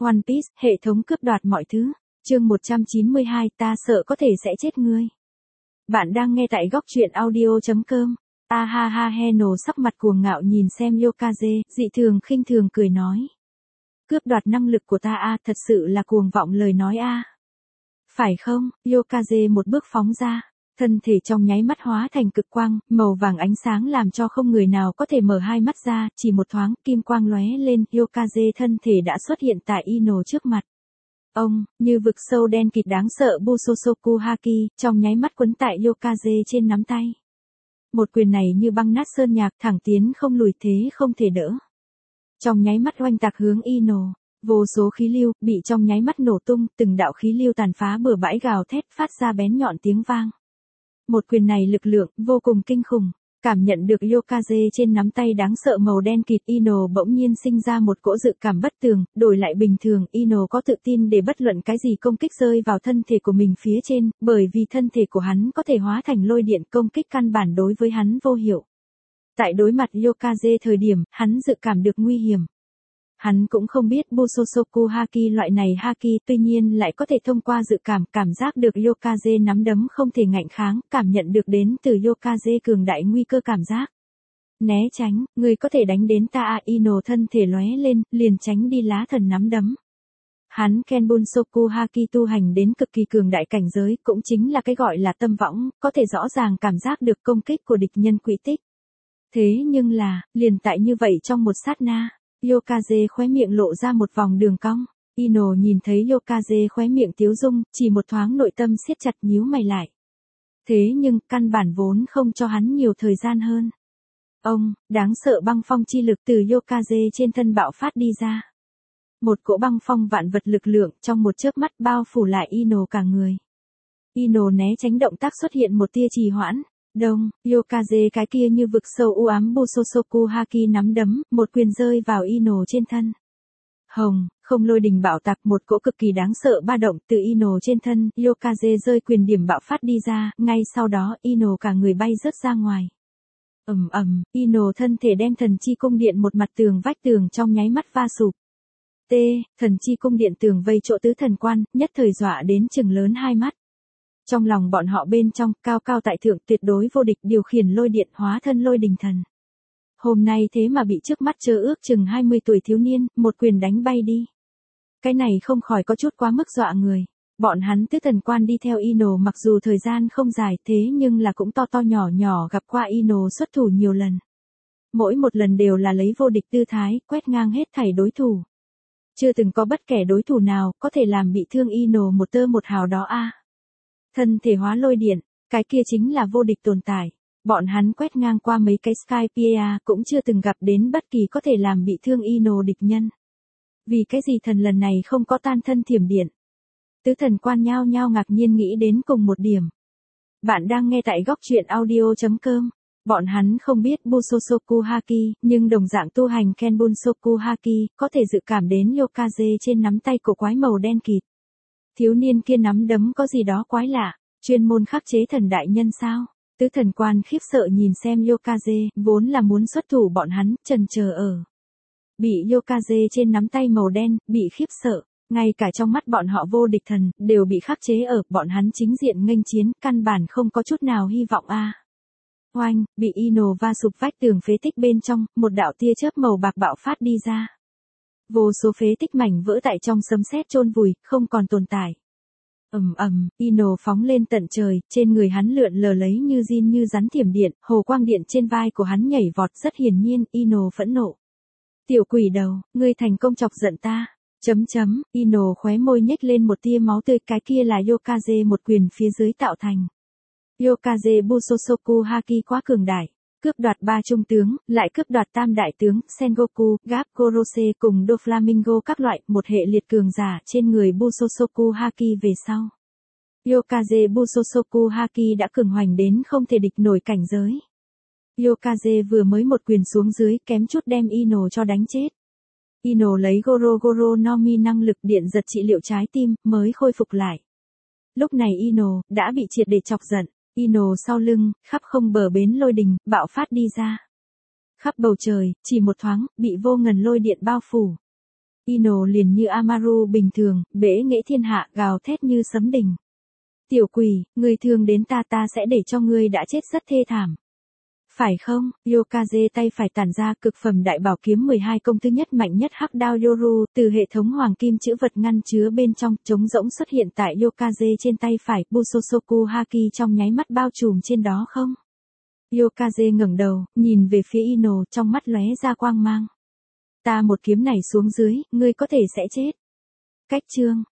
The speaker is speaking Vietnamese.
One Piece, hệ thống cướp đoạt mọi thứ. Chương 192, ta sợ có thể sẽ chết ngươi. Bạn đang nghe tại góc truyện audio.com. A ha ha Heno sắc mặt cuồng ngạo nhìn xem Yokaze, dị thường khinh thường cười nói. Cướp đoạt năng lực của ta a, thật sự là cuồng vọng lời nói a. Phải không? Yokaze một bước phóng ra. Thân thể trong nháy mắt hóa thành cực quang, màu vàng ánh sáng làm cho không người nào có thể mở hai mắt ra, chỉ một thoáng, kim quang lóe lên, Yokaze thân thể đã xuất hiện tại Ino trước mặt. Ông, như vực sâu đen kịt đáng sợ Busosoku Haki, trong nháy mắt quấn tại Yokaze trên nắm tay. Một quyền này như băng nát sơn nhạc, thẳng tiến không lùi, thế không thể đỡ. Trong nháy mắt oanh tạc hướng Ino. Vô số khí lưu, bị trong nháy mắt nổ tung, từng đạo khí lưu tàn phá bừa bãi gào thét phát ra bén nhọn tiếng vang. Một quyền này lực lượng, vô cùng kinh khủng. Cảm nhận được Yokaze trên nắm tay đáng sợ màu đen kịt, Ino bỗng nhiên sinh ra một cỗ dự cảm bất tường, đổi lại bình thường, Ino có tự tin để bất luận cái gì công kích rơi vào thân thể của mình phía trên, bởi vì thân thể của hắn có thể hóa thành lôi điện, công kích căn bản đối với hắn vô hiệu. Tại đối mặt Yokaze thời điểm, hắn dự cảm được nguy hiểm. Hắn cũng không biết Busosoku Haki loại này Haki, tuy nhiên lại có thể thông qua dự cảm giác được Yokaze nắm đấm không thể ngạnh kháng, cảm nhận được đến từ Yokaze cường đại nguy cơ cảm giác. Né tránh, người có thể đánh đến ta. Ino thân thể lóe lên, liền tránh đi lá thần nắm đấm. Hắn Kenbunsoku Haki tu hành đến cực kỳ cường đại cảnh giới, cũng chính là cái gọi là tâm võng, có thể rõ ràng cảm giác được công kích của địch nhân quỹ tích. Thế nhưng là, liền tại như vậy trong một sát na. Yokaze khóe miệng lộ ra một vòng đường cong. Ino nhìn thấy Yokaze khóe miệng tiếu dung, chỉ một thoáng nội tâm siết chặt nhíu mày lại. Thế nhưng, căn bản vốn không cho hắn nhiều thời gian hơn. Ông, đáng sợ băng phong chi lực từ Yokaze trên thân bạo phát đi ra. Một cỗ băng phong vạn vật lực lượng trong một chớp mắt bao phủ lại Ino cả người. Ino né tránh động tác xuất hiện một tia trì hoãn. Đông, Yokaze cái kia như vực sâu u ám Busosoku Haki nắm đấm, một quyền rơi vào Ino trên thân. Hồng, không lôi đình bạo tạc, một cỗ cực kỳ đáng sợ ba động từ Ino trên thân, Yokaze rơi quyền điểm bạo phát đi ra, ngay sau đó Ino cả người bay rớt ra ngoài. Ino thân thể đem thần chi cung điện một mặt tường vách tường trong nháy mắt va sụp. Thần chi cung điện tường vây chỗ tứ thần quan, nhất thời dọa đến chừng lớn hai mắt. Trong lòng bọn họ bên trong, cao cao tại thượng tuyệt đối vô địch điều khiển lôi điện hóa thân lôi đình thần. Hôm nay thế mà bị trước mắt chớ ước chừng 20 tuổi thiếu niên, một quyền đánh bay đi. Cái này không khỏi có chút quá mức dọa người. Bọn hắn tứ thần quan đi theo Ino mặc dù thời gian không dài thế nhưng là cũng to nhỏ nhỏ gặp qua Ino xuất thủ nhiều lần. Mỗi một lần đều là lấy vô địch tư thái, quét ngang hết thảy đối thủ. Chưa từng có bất kể đối thủ nào có thể làm bị thương Ino một tơ một hào đó a. Thân thể hóa lôi điện, cái kia chính là vô địch tồn tại. Bọn hắn quét ngang qua mấy cái Skypiea cũng chưa từng gặp đến bất kỳ có thể làm bị thương Ino địch nhân. Vì cái gì thần lần này không có tan thân thiểm điện? Tứ thần quan nhao nhao ngạc nhiên nghĩ đến cùng một điểm. Bạn đang nghe tại góc truyện audio.com. Bọn hắn không biết Busosoku Haki, nhưng đồng dạng tu hành Kenbunsoku Haki, có thể dự cảm đến Yokaze trên nắm tay của quái màu đen kịt. Thiếu niên kia nắm đấm có gì đó quái lạ, chuyên môn khắc chế thần đại nhân sao? Tứ thần quan khiếp sợ nhìn xem Yokaze, vốn là muốn xuất thủ bọn hắn, chần chờ ở. Bị Yokaze trên nắm tay màu đen, bị khiếp sợ, ngay cả trong mắt bọn họ vô địch thần, đều bị khắc chế ở, bọn hắn chính diện nghênh chiến, căn bản không có chút nào hy vọng a. Oanh, bị Ino va sụp vách tường phế tích bên trong, một đạo tia chớp màu bạc bạo phát đi ra. Vô số phế tích mảnh vỡ tại trong sấm sét chôn vùi, không còn tồn tại. Ino phóng lên tận trời, trên người hắn lượn lờ lấy như diên như rắn thiểm điện, hồ quang điện trên vai của hắn nhảy vọt, rất hiển nhiên, Ino phẫn nộ. Tiểu quỷ đầu, ngươi thành công chọc giận ta. Ino khóe môi nhếch lên một tia máu tươi, cái kia là Yokaze một quyền phía dưới tạo thành. Yokaze Busosoku Haki quá cường đại. Cướp đoạt 3 trung tướng, lại cướp đoạt tam đại tướng, Sengoku, Garp Gorose cùng Doflamingo các loại, một hệ liệt cường giả trên người Busosoku Haki về sau. Yokaze Busosoku Haki đã cường hoành đến không thể địch nổi cảnh giới. Yokaze vừa mới một quyền xuống dưới kém chút đem Ino cho đánh chết. Ino lấy Goro no Mi năng lực điện giật trị liệu trái tim, mới khôi phục lại. Lúc này Ino đã bị triệt để chọc giận. Ino sau lưng, khắp không bờ bến lôi đình, bạo phát đi ra. Khắp bầu trời, chỉ một thoáng, bị vô ngần lôi điện bao phủ. Ino liền như Amaru bình thường, bẽ nghệ thiên hạ, gào thét như sấm đình. Tiểu quỷ, ngươi thương đến ta sẽ để cho ngươi đã chết rất thê thảm. Phải không? Yokaze tay phải tản ra cực phẩm đại bảo kiếm 12 công thứ nhất mạnh nhất hắc đao Yoru, từ hệ thống hoàng kim chữ vật ngăn chứa bên trong, trống rỗng xuất hiện tại Yokaze trên tay phải, Busosoku Haki trong nháy mắt bao trùm trên đó không? Yokaze ngẩng đầu, nhìn về phía Ino, trong mắt lóe ra quang mang. Ta một kiếm này xuống dưới, ngươi có thể sẽ chết. Cách chương